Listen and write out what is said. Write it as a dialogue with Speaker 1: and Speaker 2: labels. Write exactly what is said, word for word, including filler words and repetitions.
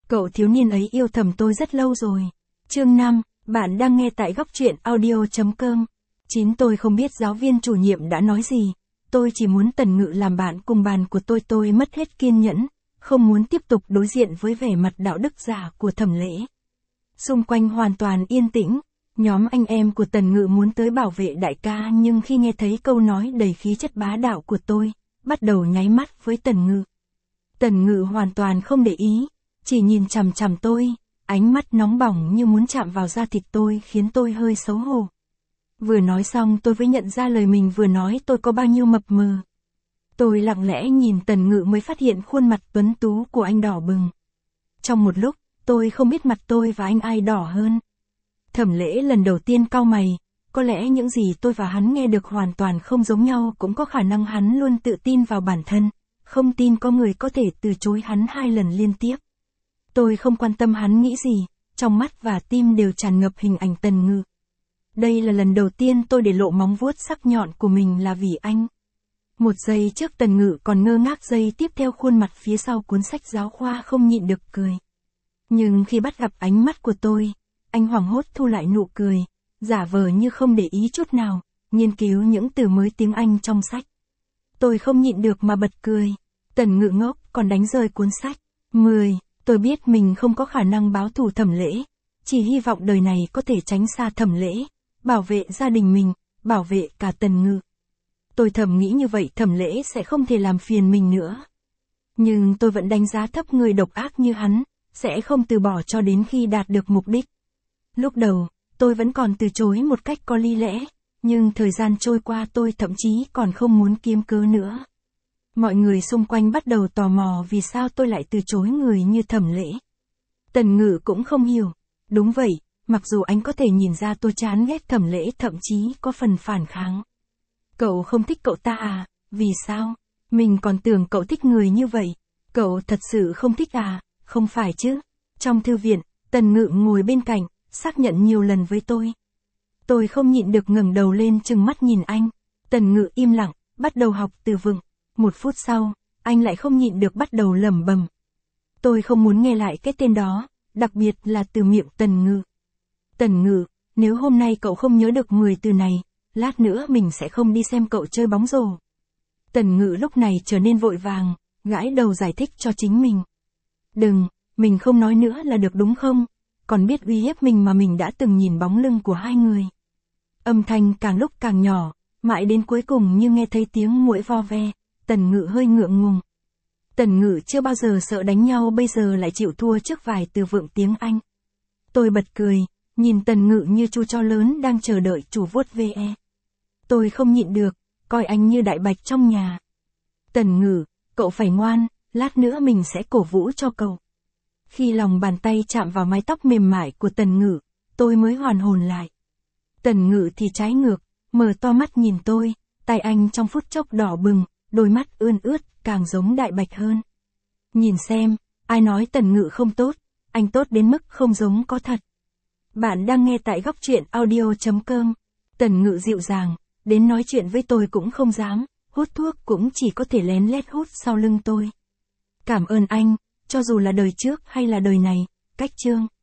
Speaker 1: Cậu thiếu niên ấy yêu thầm tôi rất lâu rồi. Chương năm, bạn đang nghe tại góc truyện audio chấm com. Chín tôi không biết giáo viên chủ nhiệm đã nói gì. Tôi chỉ muốn Tần Ngự làm bạn cùng bàn của tôi. Tôi mất hết kiên nhẫn, không muốn tiếp tục đối diện với vẻ mặt đạo đức giả của Thẩm Lễ. Xung quanh hoàn toàn yên tĩnh. Nhóm anh em của Tần Ngự muốn tới bảo vệ đại ca, nhưng khi nghe thấy câu nói đầy khí chất bá đạo của tôi, bắt đầu nháy mắt với Tần Ngự. Tần Ngự hoàn toàn không để ý, chỉ nhìn chằm chằm tôi, ánh mắt nóng bỏng như muốn chạm vào da thịt tôi khiến tôi hơi xấu hổ. Vừa nói xong tôi mới nhận ra lời mình vừa nói tôi có bao nhiêu mập mờ. Tôi lặng lẽ nhìn Tần Ngự mới phát hiện khuôn mặt tuấn tú của anh đỏ bừng. Trong một lúc, tôi không biết mặt tôi và anh ai đỏ hơn. Thẩm Lễ lần đầu tiên cau mày, có lẽ những gì tôi và hắn nghe được hoàn toàn không giống nhau, cũng có khả năng hắn luôn tự tin vào bản thân, không tin có người có thể từ chối hắn hai lần liên tiếp. Tôi không quan tâm hắn nghĩ gì, trong mắt và tim đều tràn ngập hình ảnh Tần Ngự. Đây là lần đầu tiên tôi để lộ móng vuốt sắc nhọn của mình là vì anh. Một giây trước Tần Ngự còn ngơ ngác, giây tiếp theo khuôn mặt phía sau cuốn sách giáo khoa không nhịn được cười. Nhưng khi bắt gặp ánh mắt của tôi, anh hoảng hốt thu lại nụ cười, giả vờ như không để ý chút nào, nghiên cứu những từ mới tiếng Anh trong sách. Tôi không nhịn được mà bật cười. Tần Ngự ngốc còn đánh rơi cuốn sách. mười. Tôi biết mình không có khả năng báo thù Thẩm Lễ, chỉ hy vọng đời này có thể tránh xa Thẩm Lễ, bảo vệ gia đình mình, bảo vệ cả Tần Ngự. Tôi thầm nghĩ như vậy Thẩm Lễ sẽ không thể làm phiền mình nữa. Nhưng tôi vẫn đánh giá thấp người độc ác như hắn, sẽ không từ bỏ cho đến khi đạt được mục đích. Lúc đầu, tôi vẫn còn từ chối một cách có lý lẽ, nhưng thời gian trôi qua tôi thậm chí còn không muốn kiếm cớ nữa. Mọi người xung quanh bắt đầu tò mò vì sao tôi lại từ chối người như Thẩm Lễ. Tần Ngự cũng không hiểu. Đúng vậy, mặc dù anh có thể nhìn ra tôi chán ghét Thẩm Lễ, thậm chí có phần phản kháng. Cậu không thích cậu ta à? Vì sao? Mình còn tưởng cậu thích người như vậy. Cậu thật sự không thích à? Không phải chứ? Trong thư viện, Tần Ngự ngồi bên cạnh, xác nhận nhiều lần với tôi. Tôi không nhịn được ngẩng đầu lên trừng mắt nhìn anh. Tần Ngự im lặng, bắt đầu học từ vựng. Một phút sau, anh lại không nhịn được bắt đầu lẩm bẩm. Tôi không muốn nghe lại cái tên đó, đặc biệt là từ miệng Tần Ngự. Tần Ngự, nếu hôm nay cậu không nhớ được mười từ này, lát nữa mình sẽ không đi xem cậu chơi bóng rổ. Tần Ngự lúc này trở nên vội vàng, gãi đầu giải thích cho chính mình. Đừng, mình không nói nữa là được đúng không? Còn biết uy hiếp mình mà mình đã từng nhìn bóng lưng của hai người. Âm thanh càng lúc càng nhỏ, mãi đến cuối cùng như nghe thấy tiếng muỗi vo ve, Tần Ngự hơi ngượng ngùng. Tần Ngự chưa bao giờ sợ đánh nhau, bây giờ lại chịu thua trước vài từ vựng tiếng Anh. Tôi bật cười, nhìn Tần Ngự như chu chó lớn đang chờ đợi chủ vuốt ve. Tôi không nhịn được, coi anh như đại bạch trong nhà. Tần Ngự, cậu phải ngoan, lát nữa mình sẽ cổ vũ cho cậu. Khi lòng bàn tay chạm vào mái tóc mềm mại của Tần Ngự, tôi mới hoàn hồn lại. Tần Ngự thì trái ngược, mở to mắt nhìn tôi, tay anh trong phút chốc đỏ bừng, đôi mắt ươn ướt, càng giống đại bạch hơn. Nhìn xem, ai nói Tần Ngự không tốt, anh tốt đến mức không giống có thật. Bạn đang nghe tại góc truyện audio chấm com. Tần Ngự dịu dàng, đến nói chuyện với tôi cũng không dám, hút thuốc cũng chỉ có thể lén lét hút sau lưng tôi. Cảm ơn anh, cho dù là đời trước hay là đời này, cách chương.